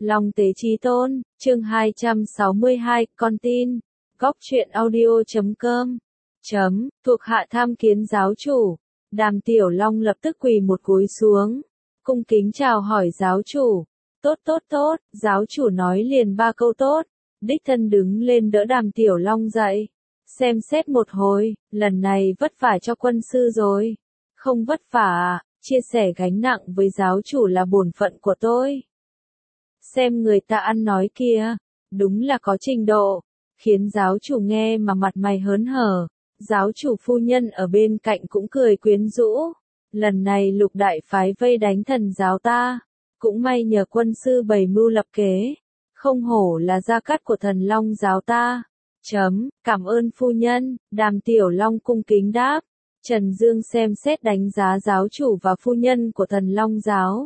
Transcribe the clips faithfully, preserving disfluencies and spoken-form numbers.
Long Tế Chí Tôn, chương hai trăm sáu mươi hai, con tin. Góc truyện audio chấm com. Chấm, thuộc hạ tham kiến giáo chủ. Đàm Tiểu Long lập tức quỳ một cúi xuống. Cung kính chào hỏi giáo chủ. Tốt tốt tốt, giáo chủ nói liền ba câu tốt. Đích thân đứng lên đỡ Đàm Tiểu Long dậy. Xem xét một hồi, lần này vất vả cho quân sư rồi. Không vất vả à, chia sẻ gánh nặng với giáo chủ là bổn phận của tôi. Xem người ta ăn nói kia, đúng là có trình độ, khiến giáo chủ nghe mà mặt mày hớn hở. Giáo chủ phu nhân ở bên cạnh cũng cười quyến rũ. Lần này lục đại phái vây đánh thần giáo ta, cũng may nhờ quân sư bày mưu lập kế, không hổ là gia cát của thần Long giáo ta. Chấm, cảm ơn phu nhân. Đàm Tiểu Long cung kính đáp. Trần Dương xem xét đánh giá giáo chủ và phu nhân của thần Long giáo.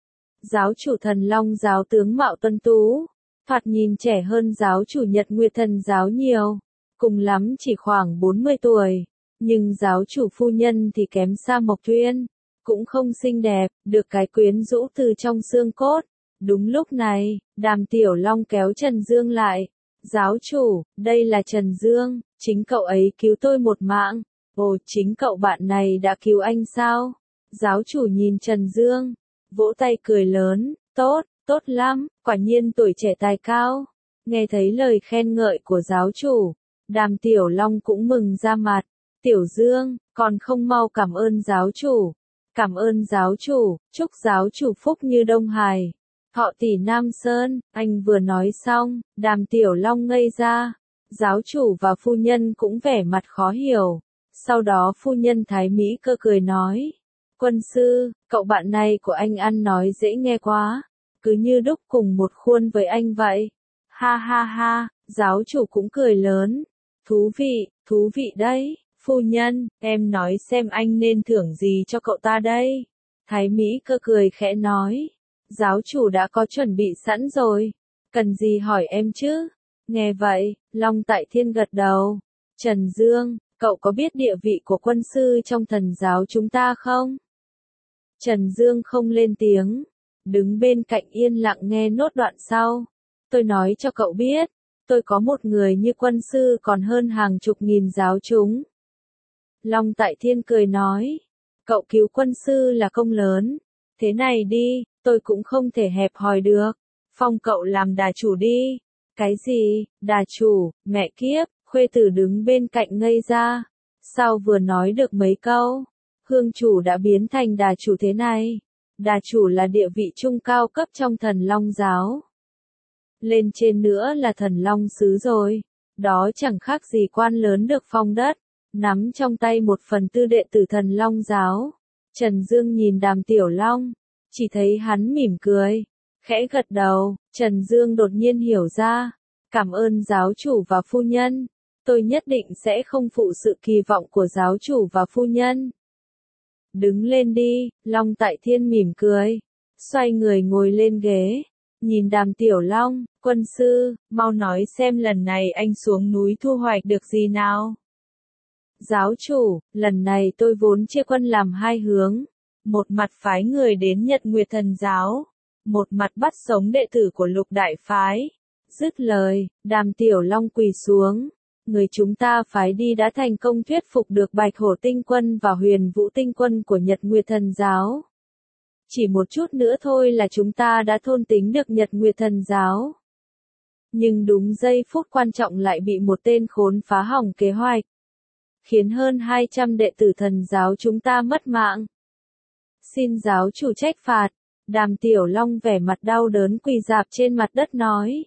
Giáo chủ thần Long giáo tướng mạo tuấn tú, thoạt nhìn trẻ hơn giáo chủ Nhật Nguyệt thần giáo nhiều, cùng lắm chỉ khoảng bốn mươi tuổi, nhưng giáo chủ phu nhân thì kém xa Mộc Tuyên, cũng không xinh đẹp, được cái quyến rũ từ trong xương cốt. Đúng lúc này, Đàm Tiểu Long kéo Trần Dương lại. Giáo chủ, đây là Trần Dương, chính cậu ấy cứu tôi một mạng. Ồ, chính cậu bạn này đã cứu anh sao? Giáo chủ nhìn Trần Dương, vỗ tay cười lớn, tốt, tốt lắm, quả nhiên tuổi trẻ tài cao. Nghe thấy lời khen ngợi của giáo chủ, Đàm Tiểu Long cũng mừng ra mặt. Tiểu Dương, còn không mau cảm ơn giáo chủ. Cảm ơn giáo chủ, chúc giáo chủ phúc như Đông Hải, thọ tỷ Nam Sơn. Anh vừa nói xong, Đàm Tiểu Long ngây ra. Giáo chủ và phu nhân cũng vẻ mặt khó hiểu. Sau đó phu nhân Thái Mỹ Cơ cười nói, quân sư, cậu bạn này của anh ăn nói dễ nghe quá, cứ như đúc cùng một khuôn với anh vậy. Ha ha ha, giáo chủ cũng cười lớn. Thú vị, thú vị đấy. Phu nhân, em nói xem anh nên thưởng gì cho cậu ta đây? Thái Mỹ Cơ cười khẽ nói, giáo chủ đã có chuẩn bị sẵn rồi, cần gì hỏi em chứ? Nghe vậy, Long Tại Thiên gật đầu. Trần Dương, cậu có biết địa vị của quân sư trong thần giáo chúng ta không? Trần Dương không lên tiếng, đứng bên cạnh yên lặng nghe nốt đoạn sau. Tôi nói cho cậu biết, tôi có một người như quân sư còn hơn hàng chục nghìn giáo chúng. Long Tại Thiên cười nói, cậu cứu quân sư là công lớn. Thế này đi, tôi cũng không thể hẹp hòi được. Phong cậu làm đà chủ đi. Cái gì, đà chủ, mẹ kiếp, khuê tử đứng bên cạnh ngây ra. Sao vừa nói được mấy câu, hương chủ đã biến thành đà chủ thế này? Đà chủ là địa vị trung cao cấp trong thần Long giáo. Lên trên nữa là thần Long sứ rồi. Đó chẳng khác gì quan lớn được phong đất, nắm trong tay một phần tư đệ tử thần Long giáo. Trần Dương nhìn Đàm Tiểu Long, chỉ thấy hắn mỉm cười, khẽ gật đầu. Trần Dương đột nhiên hiểu ra, cảm ơn giáo chủ và phu nhân. Tôi nhất định sẽ không phụ sự kỳ vọng của giáo chủ và phu nhân. Đứng lên đi, Long Tại Thiên mỉm cười, xoay người ngồi lên ghế, nhìn Đàm Tiểu Long, quân sư, mau nói xem lần này anh xuống núi thu hoạch được gì nào? Giáo chủ, lần này tôi vốn chia quân làm hai hướng, một mặt phái người đến Nhật Nguyệt thần giáo, một mặt bắt sống đệ tử của lục đại phái. Dứt lời, Đàm Tiểu Long quỳ xuống. Người chúng ta phái đi đã thành công thuyết phục được Bạch Hổ tinh quân và Huyền Vũ tinh quân của Nhật Nguyệt thần giáo. Chỉ một chút nữa thôi là chúng ta đã thôn tính được Nhật Nguyệt thần giáo. Nhưng đúng giây phút quan trọng lại bị một tên khốn phá hỏng kế hoạch, khiến hơn hai trăm đệ tử thần giáo chúng ta mất mạng. Xin giáo chủ trách phạt. Đàm Tiểu Long vẻ mặt đau đớn quỳ rạp trên mặt đất nói.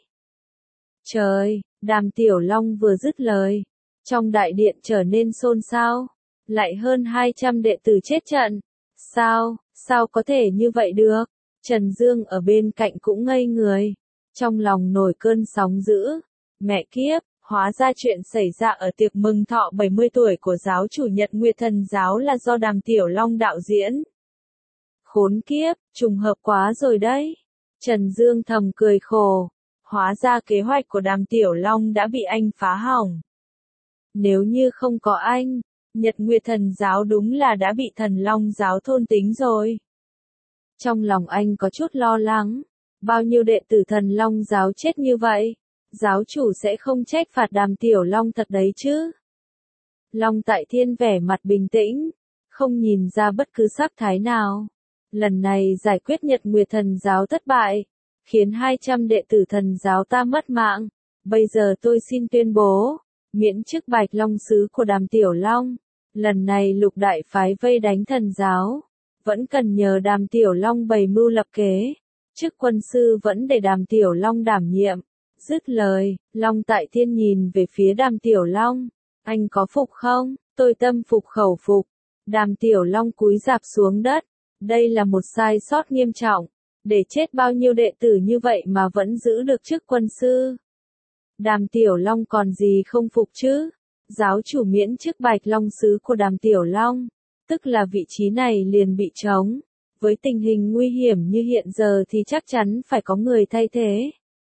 Trời, Đàm Tiểu Long vừa dứt lời, trong đại điện trở nên xôn xao, lại hơn hai trăm đệ tử chết trận. Sao, sao có thể như vậy được? Trần Dương ở bên cạnh cũng ngây người, trong lòng nổi cơn sóng dữ. Mẹ kiếp, hóa ra chuyện xảy ra ở tiệc mừng thọ bảy mươi tuổi của giáo chủ Nhật Nguyệt thần giáo là do Đàm Tiểu Long đạo diễn. Khốn kiếp, trùng hợp quá rồi đấy. Trần Dương thầm cười khổ. Hóa ra kế hoạch của Đàm Tiểu Long đã bị anh phá hỏng. Nếu như không có anh, Nhật Nguyệt thần giáo đúng là đã bị thần Long giáo thôn tính rồi. Trong lòng anh có chút lo lắng. Bao nhiêu đệ tử Thần Long giáo chết như vậy? Giáo chủ sẽ không trách phạt Đàm Tiểu Long thật đấy chứ? Long Tại Thiên vẻ mặt bình tĩnh, không nhìn ra bất cứ sắc thái nào. Lần này giải quyết Nhật Nguyệt Thần giáo thất bại, khiến hai trăm đệ tử thần giáo ta mất mạng. Bây giờ tôi xin tuyên bố, miễn chức Bạch Long sứ của Đàm Tiểu Long. Lần này lục đại phái vây đánh thần giáo, vẫn cần nhờ Đàm Tiểu Long bày mưu lập kế. Chức quân sư vẫn để Đàm Tiểu Long đảm nhiệm. Dứt lời, Long Tại Thiên nhìn về phía Đàm Tiểu Long. Anh có phục không? Tôi tâm phục khẩu phục. Đàm Tiểu Long cúi rạp xuống đất. Đây là một sai sót nghiêm trọng. Để chết bao nhiêu đệ tử như vậy mà vẫn giữ được chức quân sư. Đàm Tiểu Long còn gì không phục chứ? Giáo chủ miễn chức Bạch Long sứ của Đàm Tiểu Long, tức là vị trí này liền bị trống. Với tình hình nguy hiểm như hiện giờ thì chắc chắn phải có người thay thế.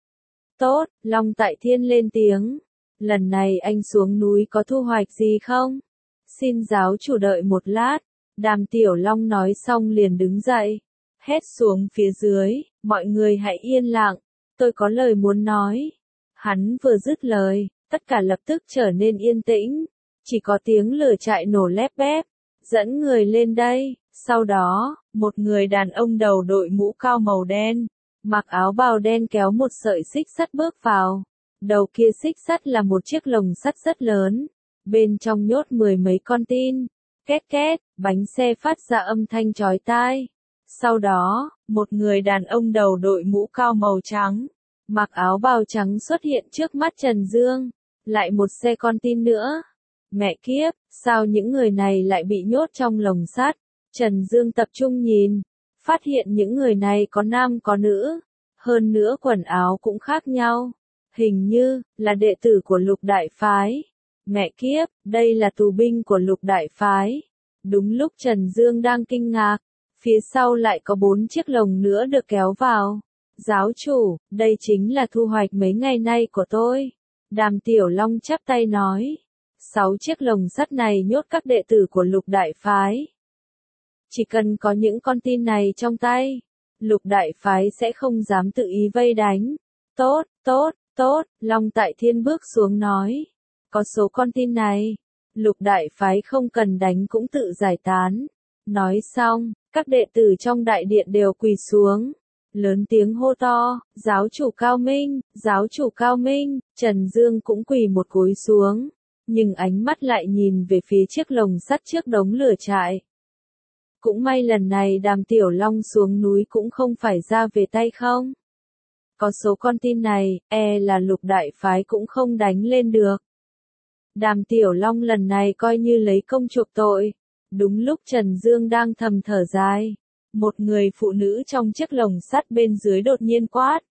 Tốt, Long Tại Thiên lên tiếng. Lần này anh xuống núi có thu hoạch gì không? Xin giáo chủ đợi một lát. Đàm Tiểu Long nói xong liền đứng dậy. Hét xuống phía dưới, mọi người hãy yên lặng. Tôi có lời muốn nói. Hắn vừa dứt lời, tất cả lập tức trở nên yên tĩnh. Chỉ có tiếng lửa trại nổ lép bép. Dẫn người lên đây. Sau đó, một người đàn ông đầu đội mũ cao màu đen, mặc áo bào đen kéo một sợi xích sắt bước vào. Đầu kia xích sắt là một chiếc lồng sắt rất lớn. Bên trong nhốt mười mấy con tin. Két két, bánh xe phát ra âm thanh chói tai. Sau đó, một người đàn ông đầu đội mũ cao màu trắng, mặc áo bào trắng xuất hiện trước mắt Trần Dương. Lại một xe con tin nữa. Mẹ kiếp, sao những người này lại bị nhốt trong lồng sắt? Trần Dương tập trung nhìn, phát hiện những người này có nam có nữ, hơn nữa quần áo cũng khác nhau. Hình như là đệ tử của Lục Đại Phái. Mẹ kiếp, đây là tù binh của Lục Đại Phái. Đúng lúc Trần Dương đang kinh ngạc, phía sau lại có bốn chiếc lồng nữa được kéo vào. Giáo chủ, đây chính là thu hoạch mấy ngày nay của tôi. Đàm Tiểu Long chắp tay nói. Sáu chiếc lồng sắt này nhốt các đệ tử của Lục Đại Phái. Chỉ cần có những con tin này trong tay, Lục Đại Phái sẽ không dám tự ý vây đánh. Tốt, tốt, tốt, Long Tại Thiên bước xuống nói. Có số con tin này, Lục Đại Phái không cần đánh cũng tự giải tán. Nói xong, các đệ tử trong đại điện đều quỳ xuống. Lớn tiếng hô to, giáo chủ Cao Minh, giáo chủ Cao Minh. Trần Dương cũng quỳ một cúi xuống, nhưng ánh mắt lại nhìn về phía chiếc lồng sắt trước đống lửa trại. Cũng may lần này Đàm Tiểu Long xuống núi cũng không phải ra về tay không. Có số con tin này, e là Lục Đại Phái cũng không đánh lên được. Đàm Tiểu Long lần này coi như lấy công chuộc tội. Đúng lúc Trần Dương đang thầm thở dài, một người phụ nữ trong chiếc lồng sắt bên dưới đột nhiên quát.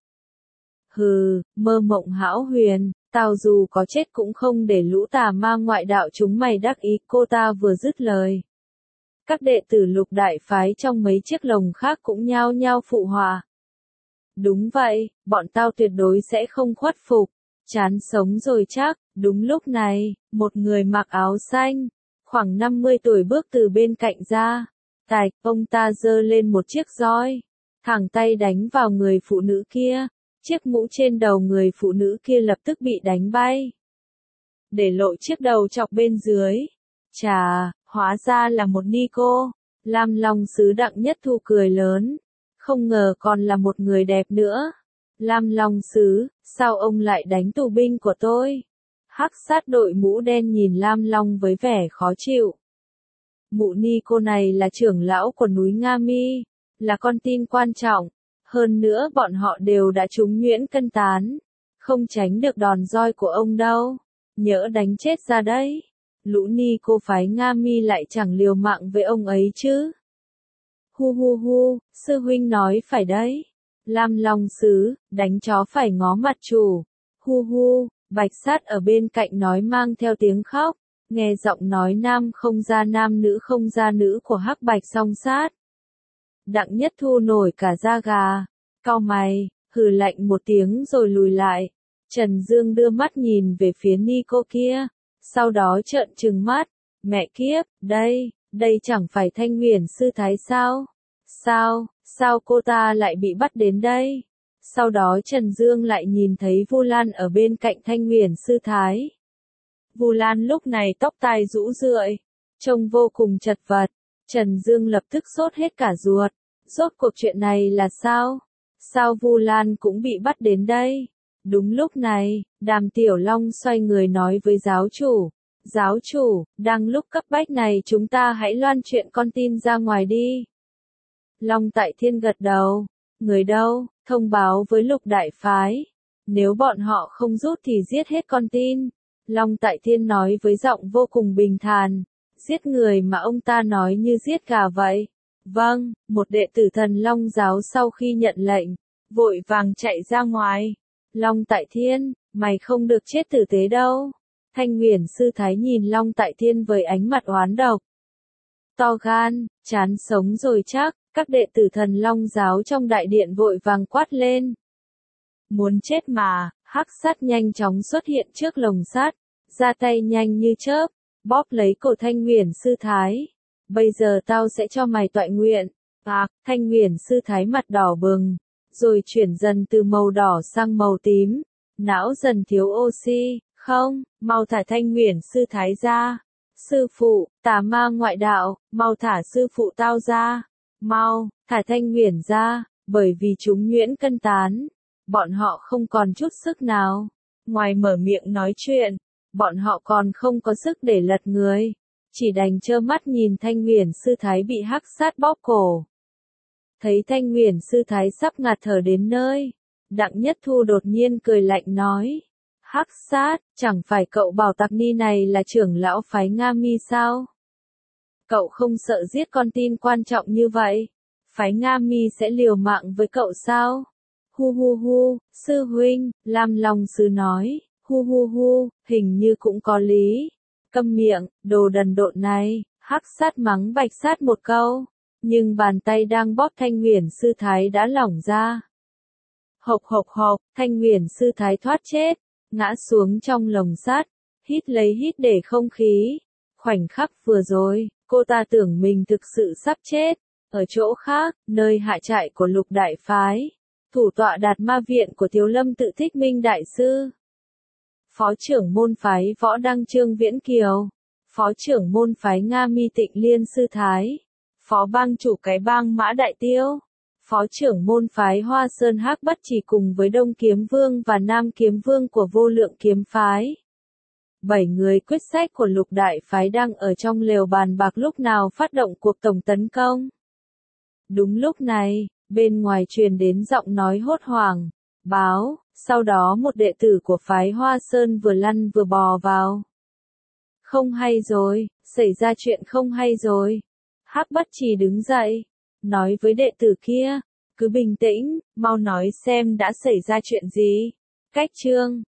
Hừ, mơ mộng hão huyền, tao dù có chết cũng không để lũ tà ma ngoại đạo chúng mày đắc ý. Cô ta vừa dứt lời, các đệ tử Lục Đại Phái trong mấy chiếc lồng khác cũng nhao nhao phụ họa. Đúng vậy, bọn tao tuyệt đối sẽ không khuất phục, chán sống rồi chắc. Đúng lúc này, một người mặc áo xanh, khoảng năm mươi tuổi bước từ bên cạnh ra. Tạch, ông ta giơ lên một chiếc roi, thẳng tay đánh vào người phụ nữ kia. Chiếc mũ trên đầu người phụ nữ kia lập tức bị đánh bay, để lộ chiếc đầu chọc bên dưới. Chà, hóa ra là một ni cô. Lam Long sứ Đặng Nhất Thu cười lớn. Không ngờ còn là một người đẹp nữa. Lam Long sứ, sao ông lại đánh tù binh của tôi? Hắc sát đội mũ đen nhìn Lam Long với vẻ khó chịu. Mụ ni cô này là trưởng lão của núi Nga Mi, là con tin quan trọng. Hơn nữa bọn họ đều đã trúng nhuyễn cân tán, không tránh được đòn roi của ông đâu. Nhỡ đánh chết ra đấy, lũ ni cô phái Nga Mi lại chẳng liều mạng với ông ấy chứ. Hu hu hu, sư huynh nói phải đấy. Lam Long sứ, đánh chó phải ngó mặt chủ. Hu hu, Bạch Sát ở bên cạnh nói mang theo tiếng khóc. Nghe giọng nói nam không ra nam nữ không ra nữ của Hắc Bạch Song Sát. Đặng Nhất Thu nổi cả da gà, cau mày, hừ lạnh một tiếng rồi lùi lại. Trần Dương đưa mắt nhìn về phía ni cô kia, sau đó trợn trừng mắt. Mẹ kiếp, đây, đây chẳng phải Thanh Huyền sư thái sao? Sao, sao cô ta lại bị bắt đến đây? Sau đó Trần Dương lại nhìn thấy Vu Lan ở bên cạnh Thanh Huyền sư thái. Vu Lan lúc này tóc tai rũ rượi, trông vô cùng chật vật. Trần Dương lập tức sốt hết cả ruột. Rốt cuộc chuyện này là sao? Sao Vu Lan cũng bị bắt đến đây? Đúng lúc này, Đàm Tiểu Long xoay người nói với giáo chủ. Giáo chủ, đang lúc cấp bách này chúng ta hãy loan chuyện con tin ra ngoài đi. Long Tại Thiên gật đầu. Người đâu? Thông báo với Lục Đại Phái. Nếu bọn họ không rút thì giết hết con tin. Long Tại Thiên nói với giọng vô cùng bình thản. Giết người mà ông ta nói như giết gà vậy. Vâng, một đệ tử Thần Long giáo sau khi nhận lệnh, vội vàng chạy ra ngoài. Long Tại Thiên, mày không được chết tử tế đâu. Thanh Huyền sư thái nhìn Long Tại Thiên với ánh mặt oán độc. To gan, chán sống rồi chắc. Các đệ tử Thần Long giáo trong đại điện vội vàng quát lên. Muốn chết mà, hắc sát nhanh chóng xuất hiện trước lồng sắt, ra tay nhanh như chớp, bóp lấy cổ Thanh Huyền sư thái. Bây giờ tao sẽ cho mày toại nguyện. À, Thanh Huyền sư thái mặt đỏ bừng, rồi chuyển dần từ màu đỏ sang màu tím, não dần thiếu oxy. Không, mau thả Thanh Huyền sư thái ra. Sư phụ, tà ma ngoại đạo, mau thả sư phụ tao ra. Mau, thả Thanh Huyền ra, bởi vì chúng nhuyễn cân tán. Bọn họ không còn chút sức nào. Ngoài mở miệng nói chuyện, bọn họ còn không có sức để lật người. Chỉ đành trơ mắt nhìn Thanh Huyền sư thái bị hắc sát bóp cổ. Thấy Thanh Huyền sư thái sắp ngạt thở đến nơi, Đặng Nhất Thu đột nhiên cười lạnh nói. Hắc sát, chẳng phải cậu bảo Tặc Ni này là trưởng lão phái Nga Mi sao? Cậu không sợ giết con tin quan trọng như vậy? Phái Nga Mi sẽ liều mạng với cậu sao? Hu hu hu, sư huynh, Lam Long sư nói. Hu hu hu, hình như cũng có lý. Câm miệng, đồ đần độn này. Hắc sát mắng Bạch sát một câu. Nhưng bàn tay đang bóp Thanh Huyền sư thái đã lỏng ra. Hộc hộc hộc, Thanh Huyền sư thái thoát chết. Ngã xuống trong lồng sắt. Hít lấy hít để không khí. Khoảnh khắc vừa rồi, cô ta tưởng mình thực sự sắp chết. Ở chỗ khác, nơi hạ trại của Lục Đại Phái, thủ tọa Đạt Ma Viện của Thiếu Lâm Tự Thích Minh Đại Sư, Phó trưởng môn phái Võ Đăng Trương Viễn Kiều, Phó trưởng môn phái Nga Mi Tịnh Liên Sư Thái, Phó bang chủ cái bang Mã Đại Tiêu, Phó trưởng môn phái Hoa Sơn Hắc Bất Chỉ cùng với Đông Kiếm Vương và Nam Kiếm Vương của Vô Lượng Kiếm Phái. Bảy người quyết sách của Lục Đại Phái đang ở trong lều bàn bạc lúc nào phát động cuộc tổng tấn công. Đúng lúc này, bên ngoài truyền đến giọng nói hốt hoảng, báo, sau đó một đệ tử của phái Hoa Sơn vừa lăn vừa bò vào. Không hay rồi, xảy ra chuyện không hay rồi. Hắc Bất Trì đứng dậy, nói với đệ tử kia, cứ bình tĩnh, mau nói xem đã xảy ra chuyện gì. Cách chương